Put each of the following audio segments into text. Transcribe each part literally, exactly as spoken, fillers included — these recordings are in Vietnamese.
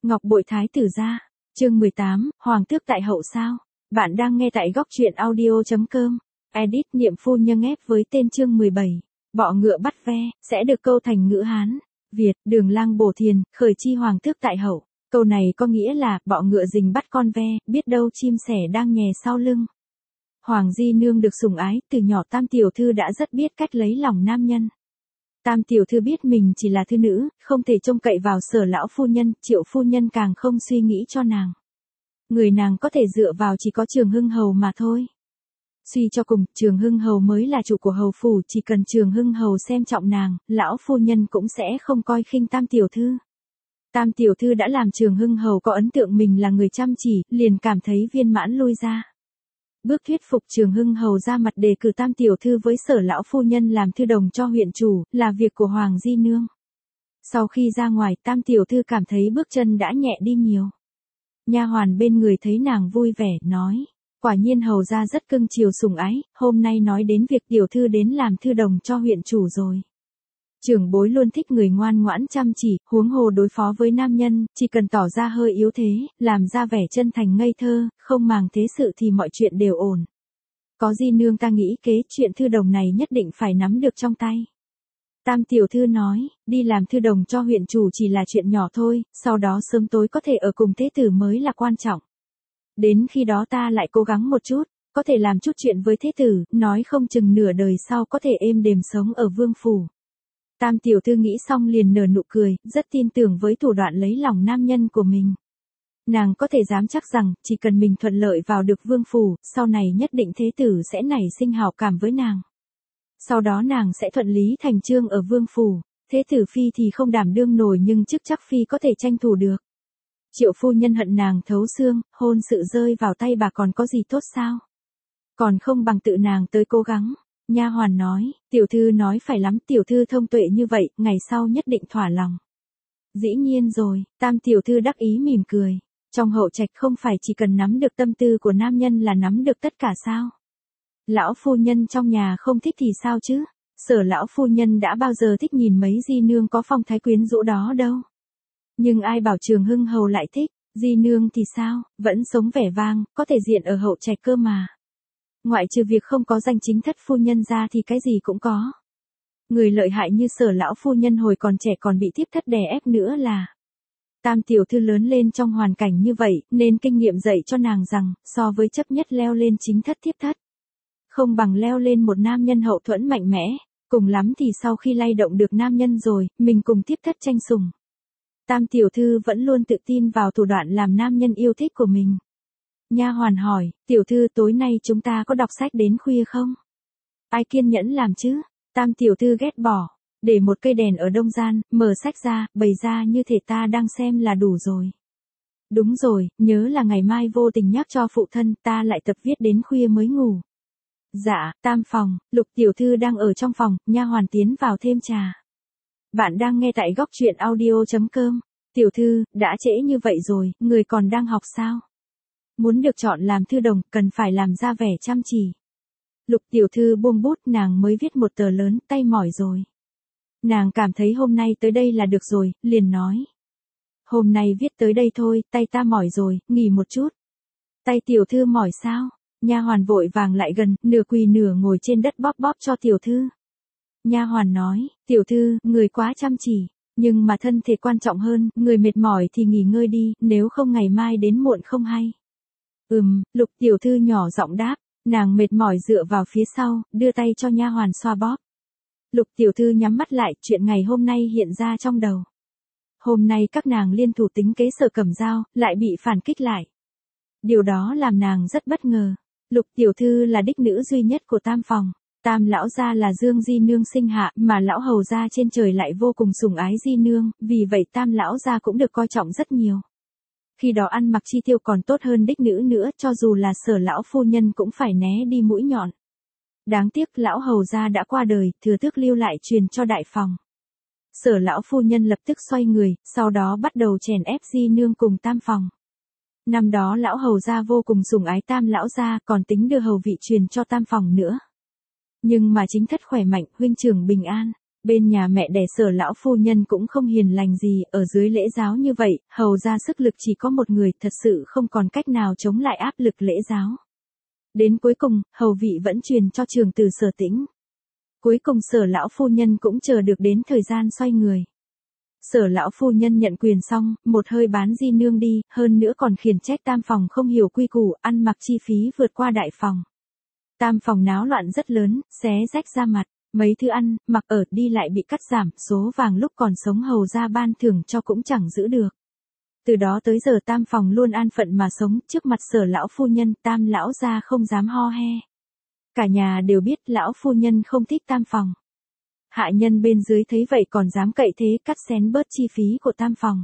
Ngọc Bội Thái tử gia, chương mười tám, Hoàng tước tại hậu sao? Bạn đang nghe tại góc truyện audio chấm com. Edit Niệm Phu Nhân ép với tên chương mười bảy. Bọ ngựa bắt ve, sẽ được câu thành ngữ Hán, Việt, Đường Lang Bổ Thiền, khởi chi Hoàng tước tại hậu. Câu này có nghĩa là, bọ ngựa rình bắt con ve, biết đâu chim sẻ đang nhè sau lưng. Hoàng Di Nương được sủng ái, từ nhỏ Tam tiểu thư đã rất biết cách lấy lòng nam nhân. Tam tiểu thư biết mình chỉ là thư nữ, không thể trông cậy vào Sở lão phu nhân, Triệu phu nhân càng không suy nghĩ cho nàng. Người nàng có thể dựa vào chỉ có Trường Hưng hầu mà thôi. Suy cho cùng, Trường Hưng hầu mới là chủ của hầu phủ, chỉ cần Trường Hưng hầu xem trọng nàng, lão phu nhân cũng sẽ không coi khinh Tam tiểu thư. Tam tiểu thư đã làm Trường Hưng hầu có ấn tượng mình là người chăm chỉ, liền cảm thấy viên mãn lui ra. Bước thuyết phục Trường Hưng hầu ra mặt đề cử Tam tiểu thư với Sở lão phu nhân làm thư đồng cho huyện chủ, là việc của Hoàng Di Nương. Sau khi ra ngoài, Tam tiểu thư cảm thấy bước chân đã nhẹ đi nhiều. Nha hoàn bên người thấy nàng vui vẻ, nói: quả nhiên hầu ra rất cưng chiều sủng ái, hôm nay nói đến việc tiểu thư đến làm thư đồng cho huyện chủ rồi. Trưởng bối luôn thích người ngoan ngoãn chăm chỉ, huống hồ đối phó với nam nhân, chỉ cần tỏ ra hơi yếu thế, làm ra vẻ chân thành ngây thơ, không màng thế sự thì mọi chuyện đều ổn. Có Di Nương ta nghĩ kế chuyện thư đồng này nhất định phải nắm được trong tay. Tam tiểu thư nói, đi làm thư đồng cho huyện chủ chỉ là chuyện nhỏ thôi, sau đó sớm tối có thể ở cùng thế tử mới là quan trọng. Đến khi đó ta lại cố gắng một chút, có thể làm chút chuyện với thế tử, nói không chừng nửa đời sau có thể êm đềm sống ở vương phủ. Tam tiểu thư nghĩ xong liền nở nụ cười, rất tin tưởng với thủ đoạn lấy lòng nam nhân của mình. Nàng có thể dám chắc rằng, chỉ cần mình thuận lợi vào được vương phủ, sau này nhất định thế tử sẽ nảy sinh hảo cảm với nàng. Sau đó nàng sẽ thuận lý thành chương ở vương phủ, thế tử phi thì không đảm đương nổi nhưng chức chắc phi có thể tranh thủ được. Triệu phu nhân hận nàng thấu xương, hôn sự rơi vào tay bà còn có gì tốt sao? Còn không bằng tự nàng tới cố gắng. Nha hoàn nói, tiểu thư nói phải lắm, tiểu thư thông tuệ như vậy, ngày sau nhất định thỏa lòng. Dĩ nhiên rồi, Tam tiểu thư đắc ý mỉm cười. Trong hậu trạch không phải chỉ cần nắm được tâm tư của nam nhân là nắm được tất cả sao? Lão phu nhân trong nhà không thích thì sao chứ? Sở lão phu nhân đã bao giờ thích nhìn mấy Di Nương có phong thái quyến rũ đó đâu. Nhưng ai bảo Trường Hưng hầu lại thích, Di Nương thì sao, vẫn sống vẻ vang, có thể diện ở hậu trạch cơ mà. Ngoại trừ việc không có danh chính thất phu nhân ra thì cái gì cũng có. Người lợi hại như Sở lão phu nhân hồi còn trẻ còn bị thiếp thất đè ép nữa là. Tam tiểu thư lớn lên trong hoàn cảnh như vậy, nên kinh nghiệm dạy cho nàng rằng, so với chấp nhất leo lên chính thất thiếp thất, không bằng leo lên một nam nhân hậu thuẫn mạnh mẽ, cùng lắm thì sau khi lay động được nam nhân rồi, mình cùng thiếp thất tranh sủng. Tam tiểu thư vẫn luôn tự tin vào thủ đoạn làm nam nhân yêu thích của mình. Nha hoàn hỏi, tiểu thư tối nay chúng ta có đọc sách đến khuya không? Ai kiên nhẫn làm chứ? Tam tiểu thư ghét bỏ, để một cây đèn ở đông gian, mở sách ra, bày ra như thể ta đang xem là đủ rồi. Đúng rồi, nhớ là ngày mai vô tình nhắc cho phụ thân, ta lại tập viết đến khuya mới ngủ. Dạ, tam phòng, Lục tiểu thư đang ở trong phòng, nha hoàn tiến vào thêm trà. Bạn đang nghe tại góc truyện audio chấm com. Tiểu thư, đã trễ như vậy rồi, người còn đang học sao? Muốn được chọn làm thư đồng, cần phải làm ra vẻ chăm chỉ. Lục tiểu thư buông bút, nàng mới viết một tờ lớn, tay mỏi rồi. Nàng cảm thấy hôm nay tới đây là được rồi, liền nói. Hôm nay viết tới đây thôi, tay ta mỏi rồi, nghỉ một chút. Tay tiểu thư mỏi sao? Nha hoàn vội vàng lại gần, nửa quỳ nửa ngồi trên đất bóp bóp cho tiểu thư. Nha hoàn nói, tiểu thư, người quá chăm chỉ, nhưng mà thân thể quan trọng hơn, người mệt mỏi thì nghỉ ngơi đi, nếu không ngày mai đến muộn không hay. Ừm, Lục tiểu thư nhỏ giọng đáp, nàng mệt mỏi dựa vào phía sau, đưa tay cho nha hoàn xoa bóp. Lục tiểu thư nhắm mắt lại, chuyện ngày hôm nay hiện ra trong đầu. Hôm nay các nàng liên thủ tính kế Sở Cẩm Dao, lại bị phản kích lại. Điều đó làm nàng rất bất ngờ. Lục tiểu thư là đích nữ duy nhất của tam phòng. Tam lão gia là Dương Di Nương sinh hạ, mà lão hầu gia trên trời lại vô cùng sủng ái Di Nương, vì vậy tam lão gia cũng được coi trọng rất nhiều. Khi đó ăn mặc chi tiêu còn tốt hơn đích nữ nữa, cho dù là Sở lão phu nhân cũng phải né đi mũi nhọn. Đáng tiếc lão hầu gia đã qua đời, thừa tước lưu lại truyền cho đại phòng. Sở lão phu nhân lập tức xoay người, sau đó bắt đầu chèn ép Di Nương cùng tam phòng. Năm đó lão hầu gia vô cùng sủng ái tam lão gia, còn tính đưa hầu vị truyền cho tam phòng nữa. Nhưng mà chính thất khỏe mạnh, huynh trưởng bình an. Bên nhà mẹ đẻ Sở lão phu nhân cũng không hiền lành gì, ở dưới lễ giáo như vậy, hầu ra sức lực chỉ có một người, thật sự không còn cách nào chống lại áp lực lễ giáo. Đến cuối cùng, hầu vị vẫn truyền cho trường từ Sở Tĩnh. Cuối cùng Sở lão phu nhân cũng chờ được đến thời gian xoay người. Sở lão phu nhân nhận quyền xong, một hơi bán di nương đi, hơn nữa còn khiển trách tam phòng không hiểu quy củ, ăn mặc chi phí vượt qua đại phòng. Tam phòng náo loạn rất lớn, xé rách ra mặt, mấy thứ ăn, mặc ở, đi lại bị cắt giảm, số vàng lúc còn sống hầu ra ban thưởng cho cũng chẳng giữ được. Từ đó tới giờ tam phòng luôn an phận mà sống, trước mặt Sở lão phu nhân, tam lão gia không dám ho he. Cả nhà đều biết lão phu nhân không thích tam phòng. Hạ nhân bên dưới thấy vậy còn dám cậy thế cắt xén bớt chi phí của tam phòng.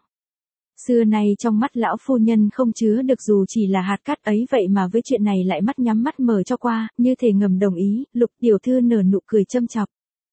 Xưa nay trong mắt lão phu nhân không chứa được dù chỉ là hạt cát ấy, vậy mà với chuyện này lại mắt nhắm mắt mở cho qua, như thể ngầm đồng ý. Lục tiểu thư nở nụ cười châm chọc.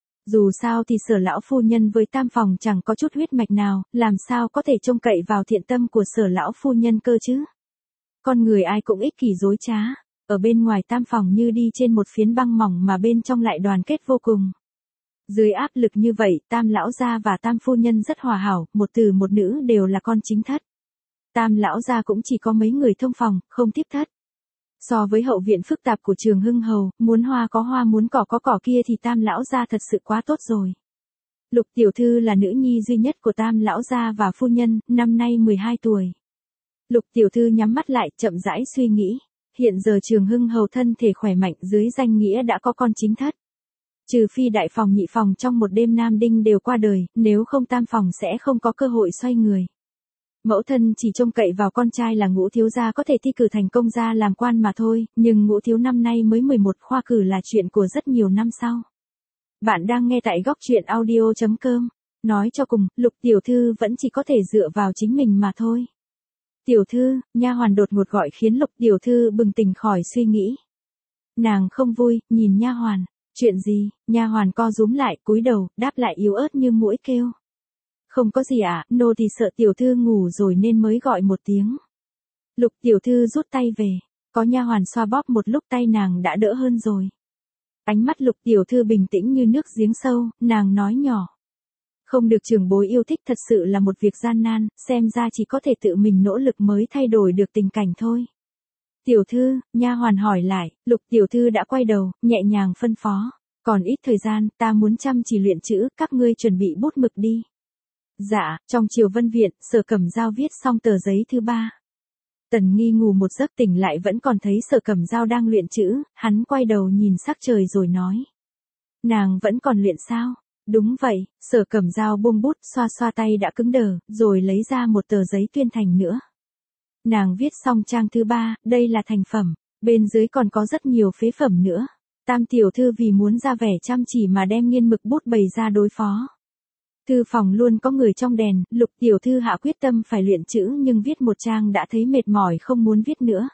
Dù sao thì Sở lão phu nhân với tam phòng chẳng có chút huyết mạch nào, làm sao có thể trông cậy vào thiện tâm của Sở lão phu nhân cơ chứ? Con người ai cũng ích kỷ dối trá, ở bên ngoài tam phòng như đi trên một phiến băng mỏng mà bên trong lại đoàn kết vô cùng. Dưới áp lực như vậy, tam lão gia và tam phu nhân rất hòa hảo, một từ một nữ đều là con chính thất. Tam lão gia cũng chỉ có mấy người thông phòng, không tiếp thất. So với hậu viện phức tạp của Trường Hưng Hầu, muốn hoa có hoa muốn cỏ có cỏ kia thì tam lão gia thật sự quá tốt rồi. Lục tiểu thư là nữ nhi duy nhất của tam lão gia và phu nhân, năm nay mười hai tuổi. Lục tiểu thư nhắm mắt lại, chậm rãi suy nghĩ. Hiện giờ Trường Hưng Hầu thân thể khỏe mạnh, dưới danh nghĩa đã có con chính thất. Trừ phi đại phòng nhị phòng trong một đêm nam đinh đều qua đời, nếu không tam phòng sẽ không có cơ hội xoay người. Mẫu thân chỉ trông cậy vào con trai là Ngũ thiếu gia có thể thi cử thành công gia làm quan mà thôi, nhưng Ngũ thiếu năm nay mới mười một, khoa cử là chuyện của rất nhiều năm sau. Bạn đang nghe tại góc truyện audio chấm com. Nói cho cùng, Lục tiểu thư vẫn chỉ có thể dựa vào chính mình mà thôi. Tiểu thư, nha hoàn đột ngột gọi khiến Lục tiểu thư bừng tỉnh khỏi suy nghĩ. Nàng không vui, nhìn nha hoàn. Chuyện gì? Nha hoàn co rúm lại, cúi đầu, đáp lại yếu ớt như muỗi kêu. Không có gì ạ, à, nô thì sợ tiểu thư ngủ rồi nên mới gọi một tiếng. Lục tiểu thư rút tay về, có nha hoàn xoa bóp một lúc tay nàng đã đỡ hơn rồi. Ánh mắt Lục tiểu thư bình tĩnh như nước giếng sâu, nàng nói nhỏ. Không được trưởng bối yêu thích thật sự là một việc gian nan, xem ra chỉ có thể tự mình nỗ lực mới thay đổi được tình cảnh thôi. Tiểu thư, nha hoàn hỏi lại, Lục tiểu thư đã quay đầu, nhẹ nhàng phân phó. Còn ít thời gian, ta muốn chăm chỉ luyện chữ, các ngươi chuẩn bị bút mực đi. Dạ, trong Triều Vân Viện, Sở Cẩm Dao viết xong tờ giấy thứ ba. Tần Nghi ngủ một giấc tỉnh lại vẫn còn thấy Sở Cẩm Dao đang luyện chữ, hắn quay đầu nhìn sắc trời rồi nói. Nàng vẫn còn luyện sao? Đúng vậy, Sở Cẩm Dao buông bút xoa xoa tay đã cứng đờ, rồi lấy ra một tờ giấy tuyên thành nữa. Nàng viết xong trang thứ ba, đây là thành phẩm, bên dưới còn có rất nhiều phế phẩm nữa. Tam tiểu thư vì muốn ra vẻ chăm chỉ mà đem nghiên mực bút bày ra đối phó. Thư phòng luôn có người trong đèn, Lục tiểu thư hạ quyết tâm phải luyện chữ nhưng viết một trang đã thấy mệt mỏi không muốn viết nữa.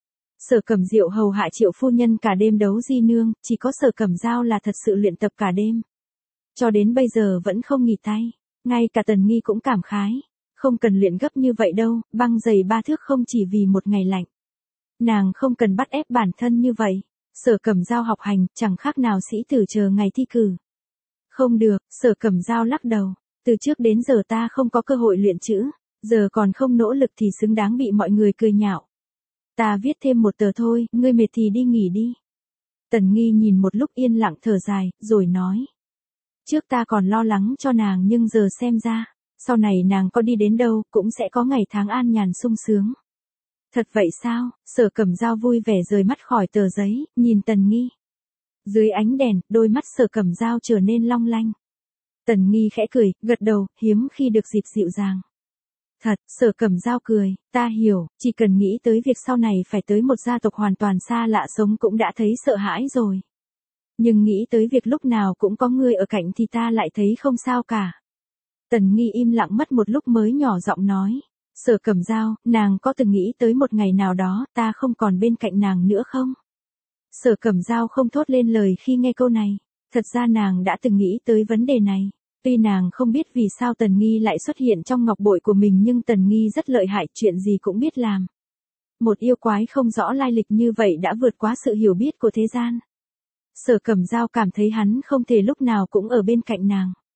Sở Cẩm Diệu hầu hạ Triệu phu nhân cả đêm đấu di nương, chỉ có Sở Cẩm Dao là thật sự luyện tập cả đêm. Cho đến bây giờ vẫn không nghỉ tay, ngay cả Tần Nghi cũng cảm khái. Không cần luyện gấp như vậy đâu, băng giày ba thước không chỉ vì một ngày lạnh. Nàng không cần bắt ép bản thân như vậy. Sở Cẩm Dao học hành, chẳng khác nào sĩ tử chờ ngày thi cử. Không được, Sở Cẩm Dao lắc đầu. Từ trước đến giờ ta không có cơ hội luyện chữ, giờ còn không nỗ lực thì xứng đáng bị mọi người cười nhạo. Ta viết thêm một tờ thôi, ngươi mệt thì đi nghỉ đi. Tần Nghi nhìn một lúc yên lặng thở dài, rồi nói. Trước ta còn lo lắng cho nàng nhưng giờ xem ra, sau này nàng có đi đến đâu cũng sẽ có ngày tháng an nhàn sung sướng. Thật vậy sao? Sở Cẩm Dao vui vẻ rời mắt khỏi tờ giấy, nhìn Tần Nghi. Dưới ánh đèn, đôi mắt Sở Cẩm Dao trở nên long lanh. Tần Nghi khẽ cười, gật đầu, hiếm khi được dịp dịu dàng. Thật, Sở Cẩm Dao cười, ta hiểu, chỉ cần nghĩ tới việc sau này phải tới một gia tộc hoàn toàn xa lạ sống cũng đã thấy sợ hãi rồi. Nhưng nghĩ tới việc lúc nào cũng có người ở cạnh thì ta lại thấy không sao cả. Tần Nghi im lặng mất một lúc mới nhỏ giọng nói. Sở Cẩm Dao, nàng có từng nghĩ tới một ngày nào đó ta không còn bên cạnh nàng nữa không? Sở Cẩm Dao không thốt lên lời khi nghe câu này. Thật ra nàng đã từng nghĩ tới vấn đề này. Tuy nàng không biết vì sao Tần Nghi lại xuất hiện trong ngọc bội của mình nhưng Tần Nghi rất lợi hại, chuyện gì cũng biết làm. Một yêu quái không rõ lai lịch như vậy đã vượt quá sự hiểu biết của thế gian. Sở Cẩm Dao cảm thấy hắn không thể lúc nào cũng ở bên cạnh nàng.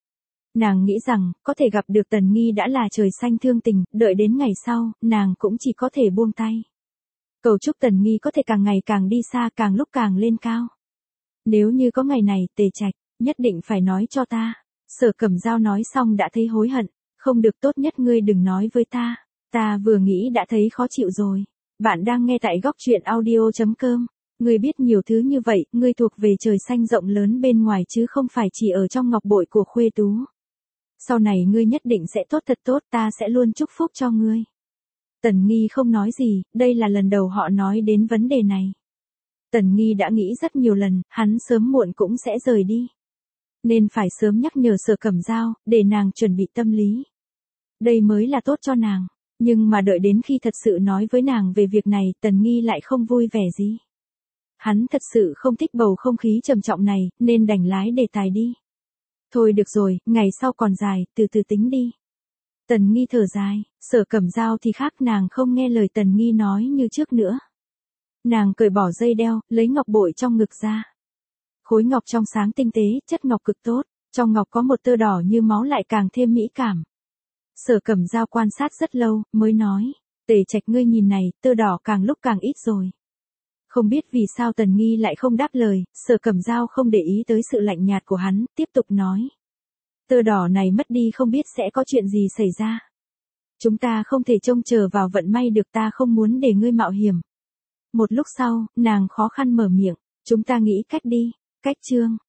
Nàng nghĩ rằng, có thể gặp được Tần Nghi đã là trời xanh thương tình, đợi đến ngày sau, nàng cũng chỉ có thể buông tay. Cầu chúc Tần Nghi có thể càng ngày càng đi xa, càng lúc càng lên cao. Nếu như có ngày này, Tề Trạch, nhất định phải nói cho ta. Sở Cẩm Dao nói xong đã thấy hối hận, không được, tốt nhất ngươi đừng nói với ta. Ta vừa nghĩ đã thấy khó chịu rồi. Bạn đang nghe tại góc truyện audio chấm com. Ngươi biết nhiều thứ như vậy, ngươi thuộc về trời xanh rộng lớn bên ngoài chứ không phải chỉ ở trong ngọc bội của Khuê Tú. Sau này ngươi nhất định sẽ tốt thật tốt, ta sẽ luôn chúc phúc cho ngươi. Tần Nghi không nói gì, đây là lần đầu họ nói đến vấn đề này. Tần Nghi đã nghĩ rất nhiều lần, hắn sớm muộn cũng sẽ rời đi. Nên phải sớm nhắc nhở Sở Cẩm Dao, để nàng chuẩn bị tâm lý. Đây mới là tốt cho nàng. Nhưng mà đợi đến khi thật sự nói với nàng về việc này, Tần Nghi lại không vui vẻ gì. Hắn thật sự không thích bầu không khí trầm trọng này, nên đành lái đề tài đi. Thôi được rồi, ngày sau còn dài, từ từ tính đi. Tần Nghi thở dài, Sở Cẩm Dao thì khác, nàng không nghe lời Tần Nghi nói như trước nữa. Nàng cởi bỏ dây đeo, lấy ngọc bội trong ngực ra. Khối ngọc trong sáng tinh tế, chất ngọc cực tốt, trong ngọc có một tơ đỏ như máu lại càng thêm mỹ cảm. Sở Cẩm Dao quan sát rất lâu, mới nói, Tề Trạch ngươi nhìn này, tơ đỏ càng lúc càng ít rồi. Không biết vì sao Tần Nghi lại không đáp lời, Sở Cẩm Dao không để ý tới sự lạnh nhạt của hắn, tiếp tục nói. Tơ đỏ này mất đi không biết sẽ có chuyện gì xảy ra. Chúng ta không thể trông chờ vào vận may được, ta không muốn để ngươi mạo hiểm. Một lúc sau, nàng khó khăn mở miệng, chúng ta nghĩ cách đi, cách chương.